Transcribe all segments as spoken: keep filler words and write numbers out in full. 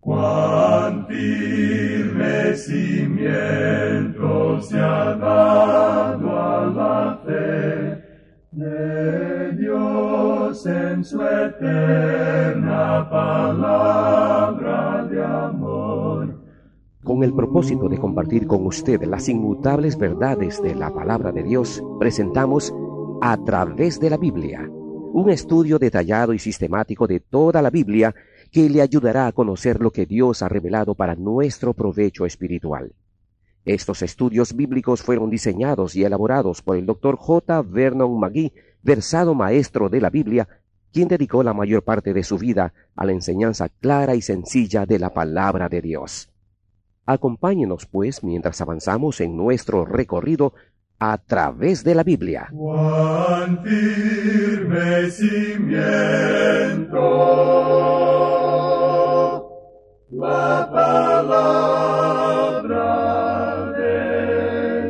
Cuán firme cimiento se ha dado a la fe de Dios en su eterna palabra de amor. Con el propósito de compartir con usted las inmutables verdades de la palabra de Dios, presentamos A Través de la Biblia, un estudio detallado y sistemático de toda la Biblia que le ayudará a conocer lo que Dios ha revelado para nuestro provecho espiritual. Estos estudios bíblicos fueron diseñados y elaborados por el doctor J. Vernon McGee, versado maestro de la Biblia, quien dedicó la mayor parte de su vida a la enseñanza clara y sencilla de la palabra de Dios. Acompáñenos, pues, mientras avanzamos en nuestro recorrido a través de la Biblia. Cuán firme cimiento la palabra de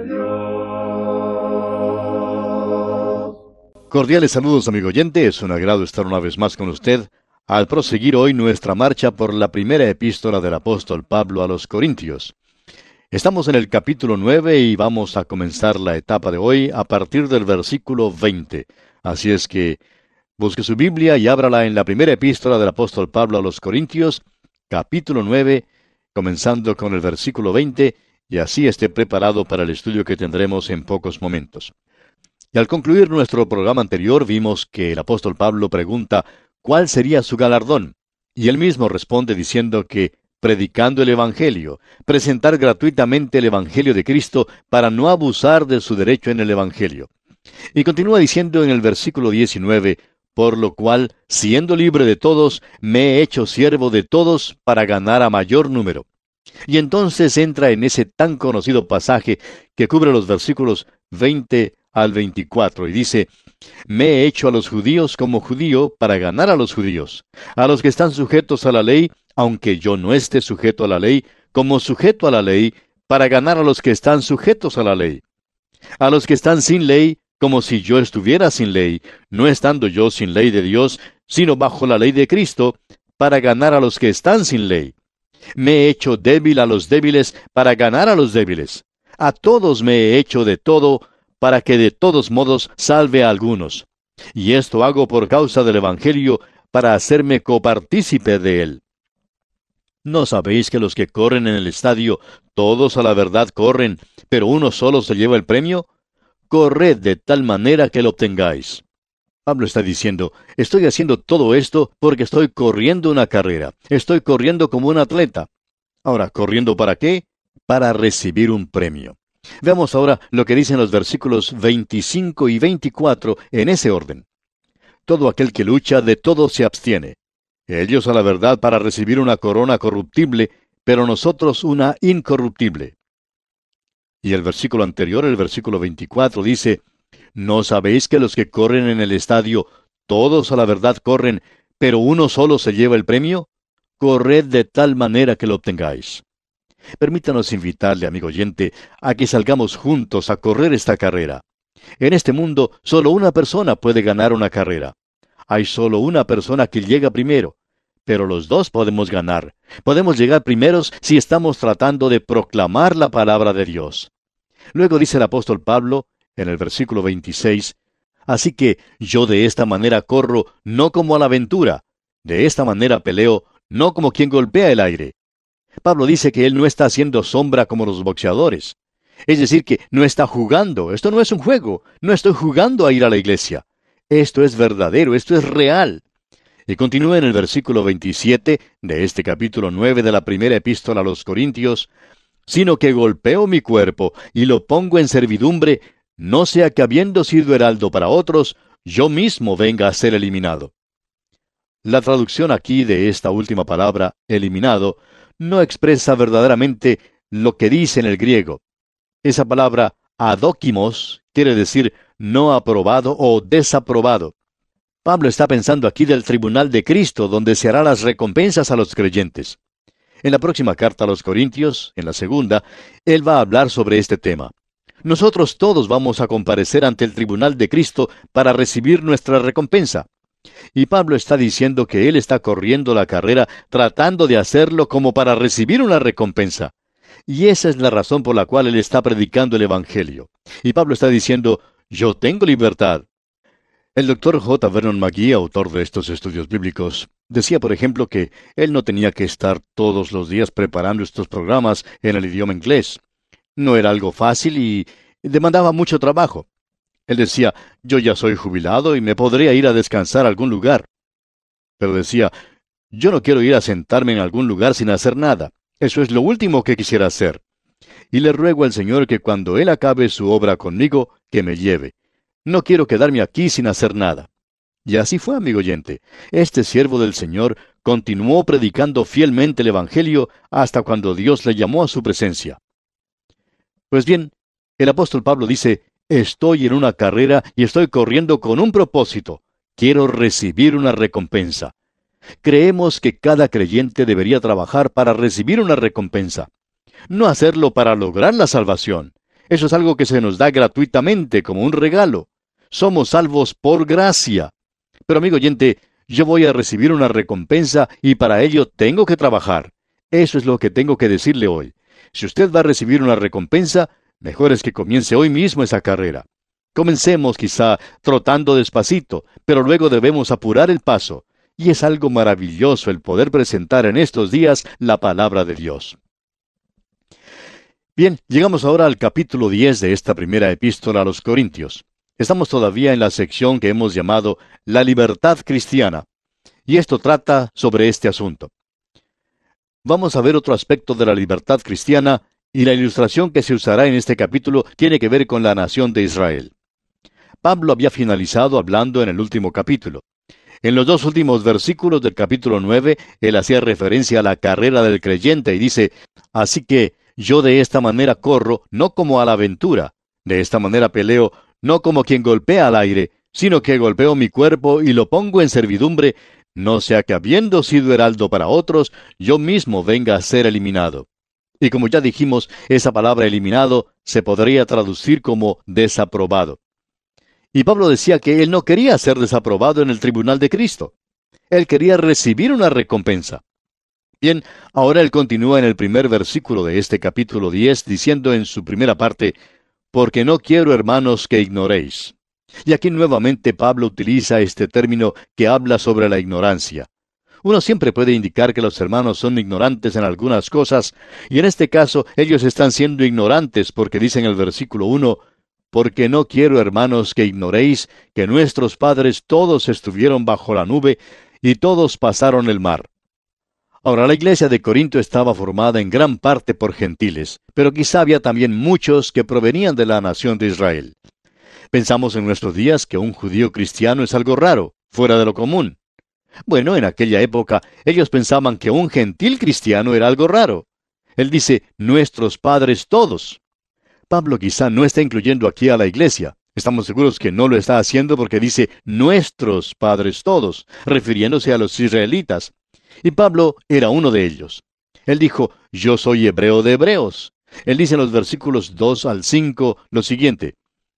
Dios. Cordiales saludos, amigo oyente. Es un agrado estar una vez más con usted al proseguir hoy nuestra marcha por la primera epístola del apóstol Pablo a los Corintios. Estamos en el capítulo nueve y vamos a comenzar la etapa de hoy a partir del versículo veinte. Así es que busque su Biblia y ábrala en la primera epístola del apóstol Pablo a los Corintios, capítulo nueve, comenzando con el versículo veinte, y así esté preparado para el estudio que tendremos en pocos momentos. Y al concluir nuestro programa anterior vimos que el apóstol Pablo pregunta ¿cuál sería su galardón? Y él mismo responde diciendo que predicando el Evangelio, presentar gratuitamente el Evangelio de Cristo para no abusar de su derecho en el Evangelio. Y continúa diciendo en el versículo diecinueve, por lo cual, siendo libre de todos, me he hecho siervo de todos para ganar a mayor número. Y entonces entra en ese tan conocido pasaje que cubre los versículos veinte al veinticuatro y dice, me he hecho a los judíos como judío para ganar a los judíos, a los que están sujetos a la ley, aunque yo no esté sujeto a la ley, como sujeto a la ley, para ganar a los que están sujetos a la ley. A los que están sin ley, como si yo estuviera sin ley, no estando yo sin ley de Dios, sino bajo la ley de Cristo, para ganar a los que están sin ley. Me he hecho débil a los débiles, para ganar a los débiles. A todos me he hecho de todo, para que de todos modos salve a algunos. Y esto hago por causa del Evangelio, para hacerme copartícipe de él. ¿No sabéis que los que corren en el estadio, todos a la verdad corren, pero uno solo se lleva el premio? Corred de tal manera que lo obtengáis. Pablo está diciendo, estoy haciendo todo esto porque estoy corriendo una carrera. Estoy corriendo como un atleta. Ahora, ¿corriendo para qué? Para recibir un premio. Veamos ahora lo que dicen los versículos veinticinco y veinticuatro en ese orden. Todo aquel que lucha, de todo se abstiene. Ellos a la verdad para recibir una corona corruptible, pero nosotros una incorruptible. Y el versículo anterior, el versículo veinticuatro, dice, ¿no sabéis que los que corren en el estadio, todos a la verdad corren, pero uno solo se lleva el premio? Corred de tal manera que lo obtengáis. Permítanos invitarle, amigo oyente, a que salgamos juntos a correr esta carrera. En este mundo, solo una persona puede ganar una carrera. Hay solo una persona que llega primero, pero los dos podemos ganar. Podemos llegar primeros si estamos tratando de proclamar la palabra de Dios. Luego dice el apóstol Pablo, en el versículo veintiséis, así que yo de esta manera corro, no como a la aventura, de esta manera peleo, no como quien golpea el aire. Pablo dice que él no está haciendo sombra como los boxeadores. Es decir, que no está jugando. Esto no es un juego. No estoy jugando a ir a la iglesia. Esto es verdadero, esto es real. Y continúa en el versículo veintisiete de este capítulo nueve de la primera epístola a los Corintios, sino que golpeo mi cuerpo y lo pongo en servidumbre, no sea que habiendo sido heraldo para otros, yo mismo venga a ser eliminado. La traducción aquí de esta última palabra, eliminado, no expresa verdaderamente lo que dice en el griego. Esa palabra, adóquimos, quiere decir no aprobado o desaprobado. Pablo está pensando aquí del tribunal de Cristo, donde se hará las recompensas a los creyentes. En la próxima carta a los Corintios, en la segunda, él va a hablar sobre este tema. Nosotros todos vamos a comparecer ante el tribunal de Cristo para recibir nuestra recompensa. Y Pablo está diciendo que él está corriendo la carrera tratando de hacerlo como para recibir una recompensa. Y esa es la razón por la cual él está predicando el Evangelio. Y Pablo está diciendo, yo tengo libertad. El doctor J. Vernon McGee, autor de estos estudios bíblicos, decía, por ejemplo, que él no tenía que estar todos los días preparando estos programas en el idioma inglés. No era algo fácil y demandaba mucho trabajo. Él decía, yo ya soy jubilado y me podría ir a descansar a algún lugar. Pero decía, yo no quiero ir a sentarme en algún lugar sin hacer nada. Eso es lo último que quisiera hacer. Y le ruego al Señor que cuando Él acabe su obra conmigo, que me lleve. No quiero quedarme aquí sin hacer nada. Y así fue, amigo oyente. Este siervo del Señor continuó predicando fielmente el Evangelio hasta cuando Dios le llamó a su presencia. Pues bien, el apóstol Pablo dice, estoy en una carrera y estoy corriendo con un propósito. Quiero recibir una recompensa. Creemos que cada creyente debería trabajar para recibir una recompensa. No hacerlo para lograr la salvación. Eso es algo que se nos da gratuitamente como un regalo. Somos salvos por gracia. Pero amigo oyente, yo voy a recibir una recompensa y para ello tengo que trabajar. Eso es lo que tengo que decirle hoy. Si usted va a recibir una recompensa, mejor es que comience hoy mismo esa carrera. Comencemos quizá trotando despacito, pero luego debemos apurar el paso. Y es algo maravilloso el poder presentar en estos días la palabra de Dios. Bien, llegamos ahora al capítulo diez de esta primera epístola a los Corintios. Estamos todavía en la sección que hemos llamado La libertad cristiana. Y esto trata sobre este asunto. Vamos a ver otro aspecto de la libertad cristiana, y la ilustración que se usará en este capítulo tiene que ver con la nación de Israel. Pablo había finalizado hablando en el último capítulo. En los dos últimos versículos del capítulo nueve, él hacía referencia a la carrera del creyente y dice, así que yo de esta manera corro, no como a la aventura, de esta manera peleo, no como quien golpea al aire, sino que golpeo mi cuerpo y lo pongo en servidumbre, no sea que habiendo sido heraldo para otros, yo mismo venga a ser eliminado. Y como ya dijimos, esa palabra eliminado se podría traducir como desaprobado. Y Pablo decía que él no quería ser desaprobado en el tribunal de Cristo. Él quería recibir una recompensa. Bien, ahora él continúa en el primer versículo de este capítulo diez, diciendo en su primera parte, porque no quiero, hermanos, que ignoréis. Y aquí nuevamente Pablo utiliza este término que habla sobre la ignorancia. Uno siempre puede indicar que los hermanos son ignorantes en algunas cosas, y en este caso ellos están siendo ignorantes porque dice en el versículo uno, porque no quiero, hermanos, que ignoréis que nuestros padres todos estuvieron bajo la nube y todos pasaron el mar. Ahora, la iglesia de Corinto estaba formada en gran parte por gentiles, pero quizá había también muchos que provenían de la nación de Israel. Pensamos en nuestros días que un judío cristiano es algo raro, fuera de lo común. Bueno, en aquella época ellos pensaban que un gentil cristiano era algo raro. Él dice, nuestros padres todos. Pablo quizá no está incluyendo aquí a la iglesia. Estamos seguros que no lo está haciendo porque dice nuestros padres todos, refiriéndose a los israelitas. Y Pablo era uno de ellos. Él dijo, yo soy hebreo de hebreos. Él dice en los versículos dos al cinco lo siguiente,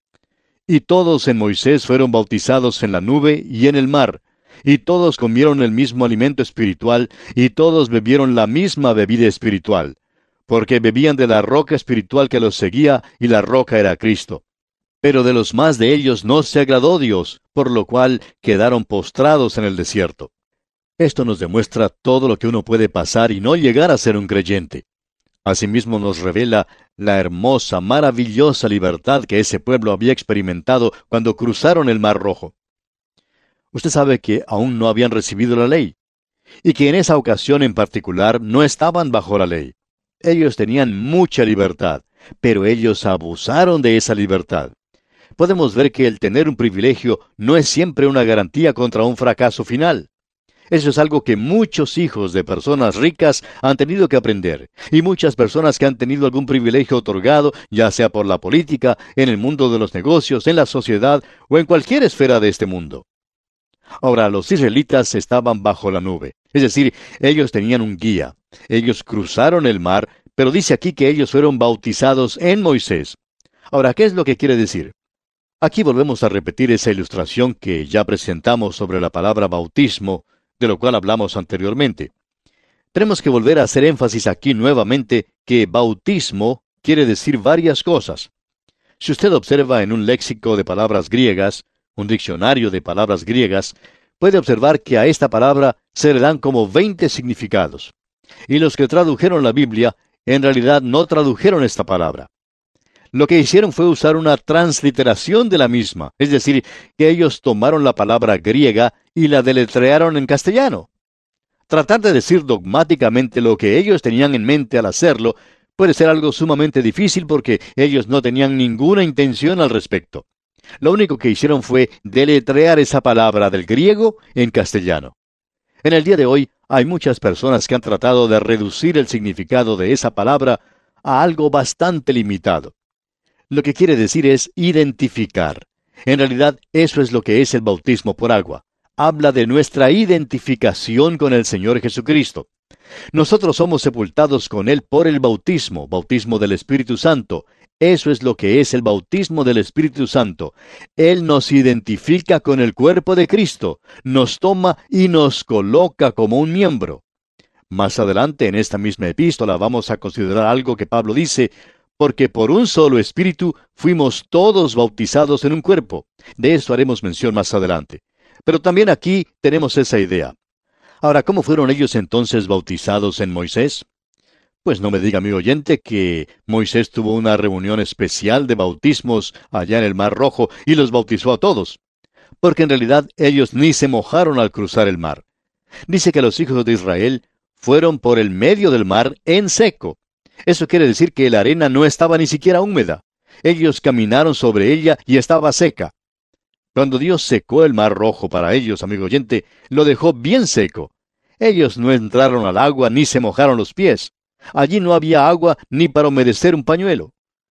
y todos en Moisés fueron bautizados en la nube y en el mar, y todos comieron el mismo alimento espiritual, y todos bebieron la misma bebida espiritual, porque bebían de la roca espiritual que los seguía, y la roca era Cristo. Pero de los más de ellos no se agradó Dios, por lo cual quedaron postrados en el desierto. Esto nos demuestra todo lo que uno puede pasar y no llegar a ser un creyente. Asimismo nos revela la hermosa, maravillosa libertad que ese pueblo había experimentado cuando cruzaron el Mar Rojo. Usted sabe que aún no habían recibido la ley, y que en esa ocasión en particular no estaban bajo la ley. Ellos tenían mucha libertad, pero ellos abusaron de esa libertad. Podemos ver que el tener un privilegio no es siempre una garantía contra un fracaso final. Eso es algo que muchos hijos de personas ricas han tenido que aprender, y muchas personas que han tenido algún privilegio otorgado, ya sea por la política, en el mundo de los negocios, en la sociedad o en cualquier esfera de este mundo. Ahora, los israelitas estaban bajo la nube, es decir, ellos tenían un guía. Ellos cruzaron el mar, pero dice aquí que ellos fueron bautizados en Moisés. Ahora, ¿qué es lo que quiere decir? Aquí volvemos a repetir esa ilustración que ya presentamos sobre la palabra bautismo, de lo cual hablamos anteriormente. Tenemos que volver a hacer énfasis aquí nuevamente que bautismo quiere decir varias cosas. Si usted observa en un léxico de palabras griegas, un diccionario de palabras griegas, puede observar que a esta palabra se le dan como veinte significados. Y los que tradujeron la Biblia, en realidad no tradujeron esta palabra. Lo que hicieron fue usar una transliteración de la misma, es decir, que ellos tomaron la palabra griega y la deletrearon en castellano. Tratar de decir dogmáticamente lo que ellos tenían en mente al hacerlo puede ser algo sumamente difícil porque ellos no tenían ninguna intención al respecto. Lo único que hicieron fue deletrear esa palabra del griego en castellano. En el día de hoy hay muchas personas que han tratado de reducir el significado de esa palabra a algo bastante limitado. Lo que quiere decir es identificar. En realidad, eso es lo que es el bautismo por agua. Habla de nuestra identificación con el Señor Jesucristo. Nosotros somos sepultados con Él por el bautismo, bautismo del Espíritu Santo. Eso es lo que es el bautismo del Espíritu Santo. Él nos identifica con el cuerpo de Cristo, nos toma y nos coloca como un miembro. Más adelante en esta misma epístola vamos a considerar algo que Pablo dice, porque por un solo Espíritu fuimos todos bautizados en un cuerpo. De eso haremos mención más adelante. Pero también aquí tenemos esa idea. Ahora, ¿cómo fueron ellos entonces bautizados en Moisés? Pues no me diga, amigo oyente, que Moisés tuvo una reunión especial de bautismos allá en el Mar Rojo y los bautizó a todos. Porque en realidad ellos ni se mojaron al cruzar el mar. Dice que los hijos de Israel fueron por el medio del mar en seco. Eso quiere decir que la arena no estaba ni siquiera húmeda. Ellos caminaron sobre ella y estaba seca. Cuando Dios secó el Mar Rojo para ellos, amigo oyente, lo dejó bien seco. Ellos no entraron al agua ni se mojaron los pies. Allí no había agua ni para humedecer un pañuelo.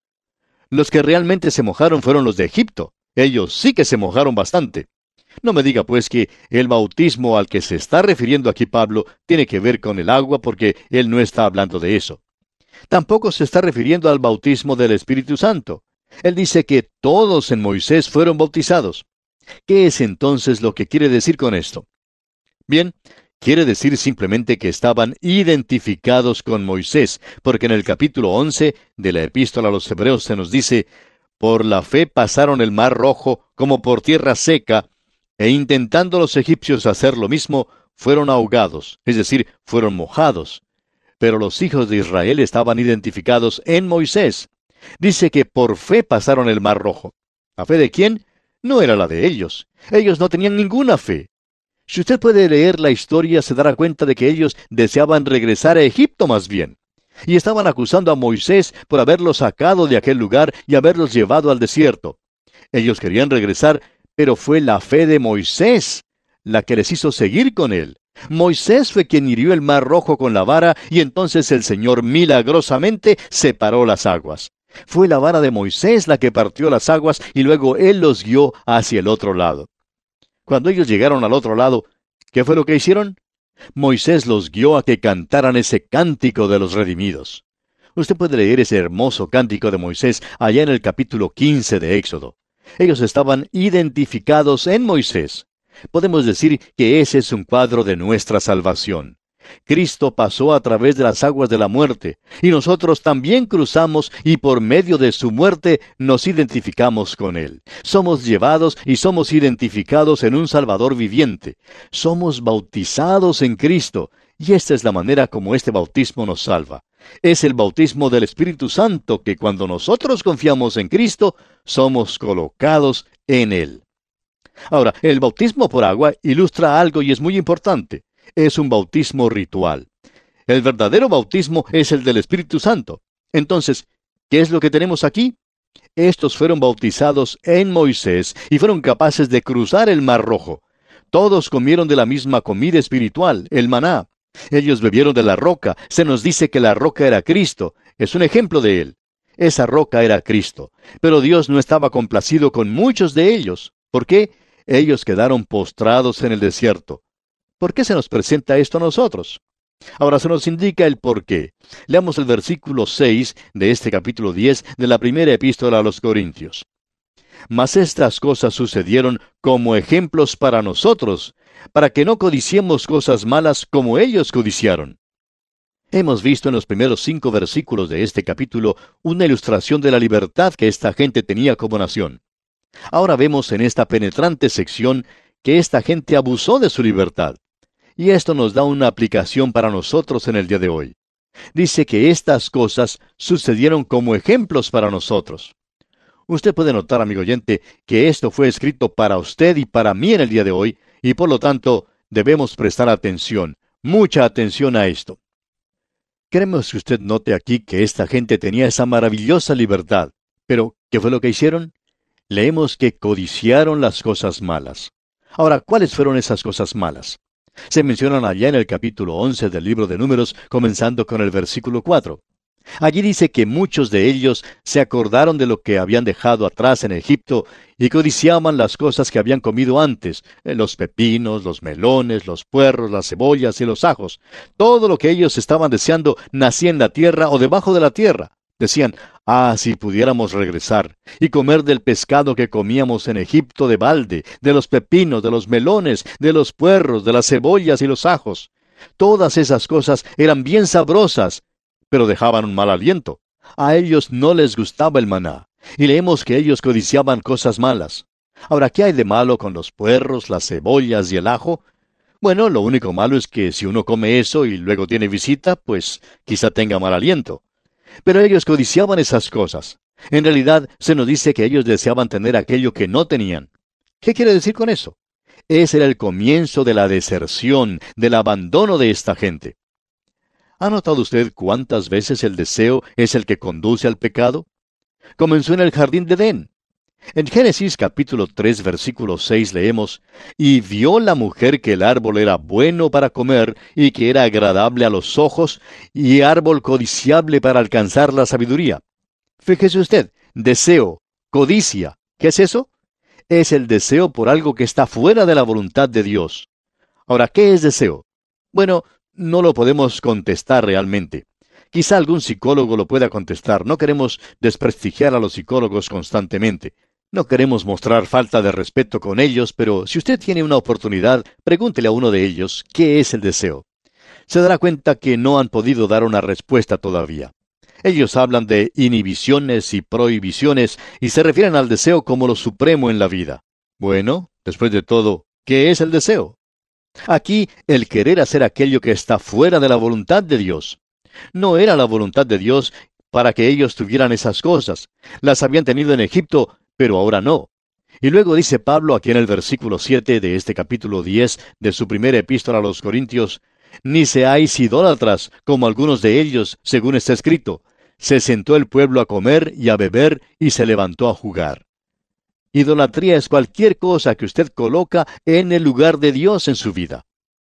Los que realmente se mojaron fueron los de Egipto. Ellos sí que se mojaron bastante. No me diga pues que el bautismo al que se está refiriendo aquí Pablo tiene que ver con el agua, porque él no está hablando de eso. Tampoco se está refiriendo al bautismo del Espíritu Santo. Él dice que todos en Moisés fueron bautizados. ¿Qué es entonces lo que quiere decir con esto? Bien, quiere decir simplemente que estaban identificados con Moisés, porque en el capítulo once de la Epístola a los Hebreos se nos dice, por la fe pasaron el Mar Rojo como por tierra seca, e intentando los egipcios hacer lo mismo, fueron ahogados, es decir, fueron mojados. Pero los hijos de Israel estaban identificados en Moisés. Dice que por fe pasaron el Mar Rojo. ¿La fe de quién? No era la de ellos. Ellos no tenían ninguna fe. Si usted puede leer la historia, se dará cuenta de que ellos deseaban regresar a Egipto más bien. Y estaban acusando a Moisés por haberlos sacado de aquel lugar y haberlos llevado al desierto. Ellos querían regresar, pero fue la fe de Moisés la que les hizo seguir con él. Moisés fue quien hirió el Mar Rojo con la vara, y entonces el Señor milagrosamente separó las aguas. Fue la vara de Moisés la que partió las aguas, y luego él los guió hacia el otro lado. Cuando ellos llegaron al otro lado, ¿qué fue lo que hicieron? Moisés los guió a que cantaran ese cántico de los redimidos. Usted puede leer ese hermoso cántico de Moisés allá en el capítulo quince de Éxodo. Ellos estaban identificados en Moisés. Podemos decir que ese es un cuadro de nuestra salvación. Cristo pasó a través de las aguas de la muerte, y nosotros también cruzamos, y por medio de su muerte nos identificamos con Él. Somos llevados y somos identificados en un Salvador viviente. Somos bautizados en Cristo, y esta es la manera como este bautismo nos salva. Es el bautismo del Espíritu Santo que cuando nosotros confiamos en Cristo, somos colocados en Él. Ahora, el bautismo por agua ilustra algo y es muy importante. Es un bautismo ritual. El verdadero bautismo es el del Espíritu Santo. Entonces, ¿qué es lo que tenemos aquí? Estos fueron bautizados en Moisés y fueron capaces de cruzar el Mar Rojo. Todos comieron de la misma comida espiritual, el maná. Ellos bebieron de la roca. Se nos dice que la roca era Cristo. Es un ejemplo de él. Esa roca era Cristo. Pero Dios no estaba complacido con muchos de ellos. ¿Por qué? Ellos quedaron postrados en el desierto. ¿Por qué se nos presenta esto a nosotros? Ahora se nos indica el por qué. Leamos el versículo seis de este capítulo diez de la primera epístola a los Corintios. Mas estas cosas sucedieron como ejemplos para nosotros, para que no codiciemos cosas malas como ellos codiciaron. Hemos visto en los primeros cinco versículos de este capítulo una ilustración de la libertad que esta gente tenía como nación. Ahora vemos en esta penetrante sección que esta gente abusó de su libertad. Y esto nos da una aplicación para nosotros en el día de hoy. Dice que estas cosas sucedieron como ejemplos para nosotros. Usted puede notar, amigo oyente, que esto fue escrito para usted y para mí en el día de hoy, y por lo tanto debemos prestar atención, mucha atención a esto. Queremos que usted note aquí que esta gente tenía esa maravillosa libertad. Pero, ¿qué fue lo que hicieron? Leemos que codiciaron las cosas malas. Ahora, ¿cuáles fueron esas cosas malas? Se mencionan allá en el capítulo once del libro de Números, comenzando con el versículo cuatro. Allí dice que muchos de ellos se acordaron de lo que habían dejado atrás en Egipto y codiciaban las cosas que habían comido antes, los pepinos, los melones, los puerros, las cebollas y los ajos. Todo lo que ellos estaban deseando nacía en la tierra o debajo de la tierra. Decían, ah, si pudiéramos regresar y comer del pescado que comíamos en Egipto de balde, de los pepinos, de los melones, de los puerros, de las cebollas y los ajos. Todas esas cosas eran bien sabrosas, pero dejaban un mal aliento. A ellos no les gustaba el maná, y leemos que ellos codiciaban cosas malas. Ahora, ¿qué hay de malo con los puerros, las cebollas y el ajo? Bueno, lo único malo es que si uno come eso y luego tiene visita, pues quizá tenga mal aliento. Pero ellos codiciaban esas cosas. En realidad, se nos dice que ellos deseaban tener aquello que no tenían. ¿Qué quiere decir con eso? Ese era el comienzo de la deserción, del abandono de esta gente. ¿Ha notado usted cuántas veces el deseo es el que conduce al pecado? Comenzó en el jardín de Edén. En Génesis capítulo tres versículo seis leemos, «Y vio la mujer que el árbol era bueno para comer, y que era agradable a los ojos, y árbol codiciable para alcanzar la sabiduría». Fíjese usted, deseo, codicia. ¿Qué es eso? Es el deseo por algo que está fuera de la voluntad de Dios. Ahora, ¿qué es deseo? Bueno, no lo podemos contestar realmente. Quizá algún psicólogo lo pueda contestar. No queremos desprestigiar a los psicólogos constantemente. No queremos mostrar falta de respeto con ellos, pero si usted tiene una oportunidad, pregúntele a uno de ellos qué es el deseo. Se dará cuenta que no han podido dar una respuesta todavía. Ellos hablan de inhibiciones y prohibiciones y se refieren al deseo como lo supremo en la vida. Bueno, después de todo, ¿qué es el deseo? Aquí, el querer hacer aquello que está fuera de la voluntad de Dios. No era la voluntad de Dios para que ellos tuvieran esas cosas. Las habían tenido en Egipto, pero ahora no. Y luego dice Pablo aquí en el versículo siete de este capítulo diez de su primera epístola a los Corintios, «Ni seáis idólatras, como algunos de ellos, según está escrito. Se sentó el pueblo a comer y a beber, y se levantó a jugar». Idolatría es cualquier cosa que usted coloca en el lugar de Dios en su vida.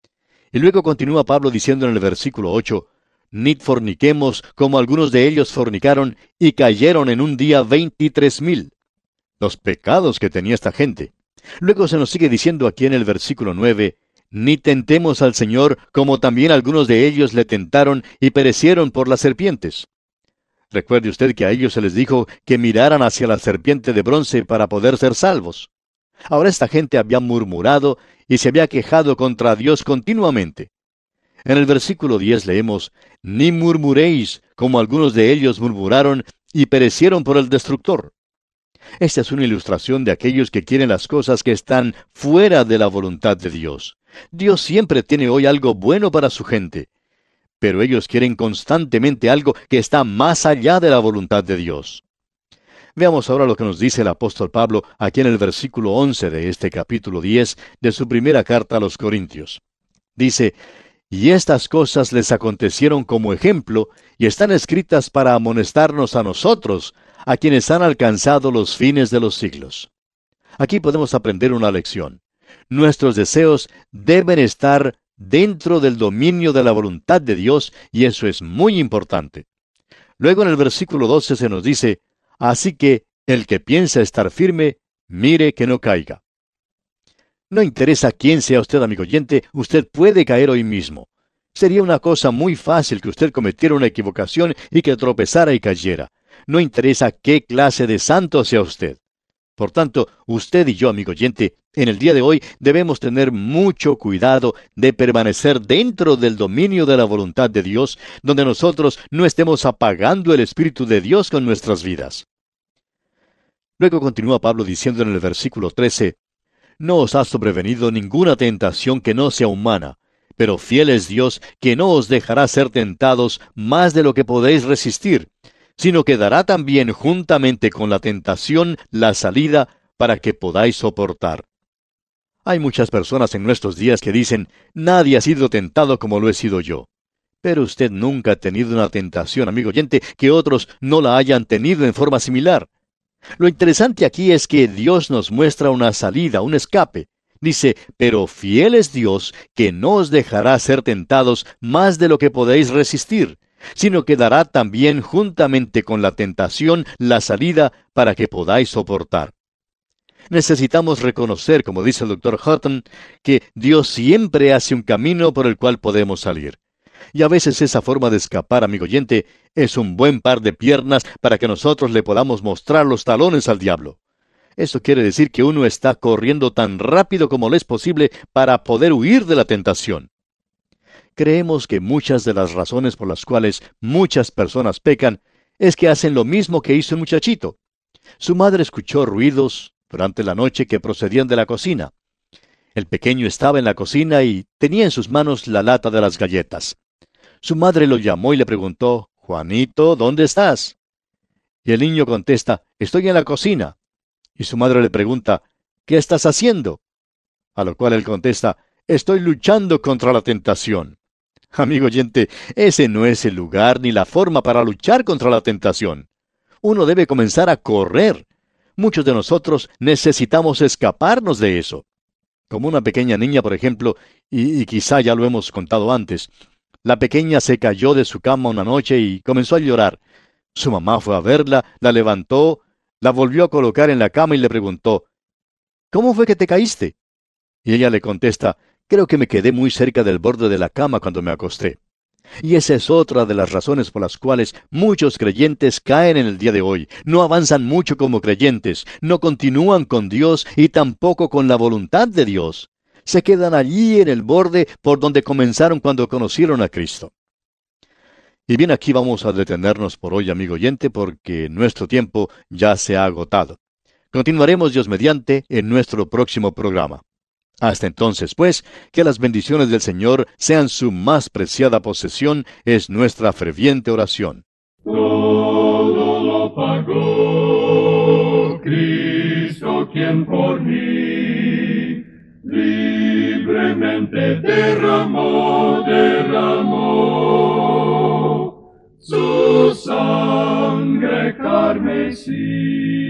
Y luego continúa Pablo diciendo en el versículo ocho, «Ni forniquemos como algunos de ellos fornicaron y cayeron en un día veintitrés mil». Los pecados que tenía esta gente. Luego se nos sigue diciendo aquí en el versículo nueve, «Ni tentemos al Señor como también algunos de ellos le tentaron y perecieron por las serpientes». Recuerde usted que a ellos se les dijo que miraran hacia la serpiente de bronce para poder ser salvos. Ahora esta gente había murmurado y se había quejado contra Dios continuamente. En el versículo diez leemos, «Ni murmuréis, como algunos de ellos murmuraron y perecieron por el destructor». Esta es una ilustración de aquellos que quieren las cosas que están fuera de la voluntad de Dios. Dios siempre tiene hoy algo bueno para su gente, pero ellos quieren constantemente algo que está más allá de la voluntad de Dios. Veamos ahora lo que nos dice el apóstol Pablo aquí en el versículo once de este capítulo diez de su primera carta a los Corintios. Dice, «Y estas cosas les acontecieron como ejemplo, y están escritas para amonestarnos a nosotros, a quienes han alcanzado los fines de los siglos». Aquí podemos aprender una lección. Nuestros deseos deben estar dentro del dominio de la voluntad de Dios, y eso es muy importante. Luego en el versículo doce se nos dice, «Así que el que piensa estar firme, mire que no caiga». No interesa quién sea usted, amigo oyente, usted puede caer hoy mismo. Sería una cosa muy fácil que usted cometiera una equivocación y que tropezara y cayera. No interesa qué clase de santo sea usted. Por tanto, usted y yo, amigo oyente, en el día de hoy debemos tener mucho cuidado de permanecer dentro del dominio de la voluntad de Dios, donde nosotros no estemos apagando el Espíritu de Dios con nuestras vidas. Luego continúa Pablo diciendo en el versículo trece, «No os ha sobrevenido ninguna tentación que no sea humana, pero fiel es Dios, que no os dejará ser tentados más de lo que podéis resistir, sino que dará también juntamente con la tentación la salida para que podáis soportar». Hay muchas personas en nuestros días que dicen, «Nadie ha sido tentado como lo he sido yo». Pero usted nunca ha tenido una tentación, amigo oyente, que otros no la hayan tenido en forma similar. Lo interesante aquí es que Dios nos muestra una salida, un escape. Dice, «Pero fiel es Dios, que no os dejará ser tentados más de lo que podéis resistir, sino que dará también juntamente con la tentación la salida para que podáis soportar». Necesitamos reconocer, como dice el doctor Hutton, que Dios siempre hace un camino por el cual podemos salir. Y a veces esa forma de escapar, amigo oyente, es un buen par de piernas para que nosotros le podamos mostrar los talones al diablo. Eso quiere decir que uno está corriendo tan rápido como le es posible para poder huir de la tentación. Creemos que muchas de las razones por las cuales muchas personas pecan es que hacen lo mismo que hizo el muchachito. Su madre escuchó ruidos durante la noche que procedían de la cocina. El pequeño estaba en la cocina y tenía en sus manos la lata de las galletas. Su madre lo llamó y le preguntó, «Juanito, ¿dónde estás?». Y el niño contesta, «Estoy en la cocina». Y su madre le pregunta, «¿Qué estás haciendo?». A lo cual él contesta, «Estoy luchando contra la tentación». Amigo oyente, ese no es el lugar ni la forma para luchar contra la tentación. Uno debe comenzar a correr. Muchos de nosotros necesitamos escaparnos de eso. Como una pequeña niña, por ejemplo, y, y quizá ya lo hemos contado antes. La pequeña se cayó de su cama una noche y comenzó a llorar. Su mamá fue a verla, la levantó, la volvió a colocar en la cama y le preguntó, «¿Cómo fue que te caíste?». Y ella le contesta, «Creo que me quedé muy cerca del borde de la cama cuando me acosté». Y esa es otra de las razones por las cuales muchos creyentes caen en el día de hoy. No avanzan mucho como creyentes, no continúan con Dios y tampoco con la voluntad de Dios. Se quedan allí en el borde por donde comenzaron cuando conocieron a Cristo. Y bien, aquí vamos a detenernos por hoy, amigo oyente, porque nuestro tiempo ya se ha agotado. Continuaremos, Dios mediante, en nuestro próximo programa. Hasta entonces, pues, que las bendiciones del Señor sean su más preciada posesión, es nuestra ferviente oración. Todo lo pagó Cristo, quien por mí libremente derramó, derramó su sangre carmesí.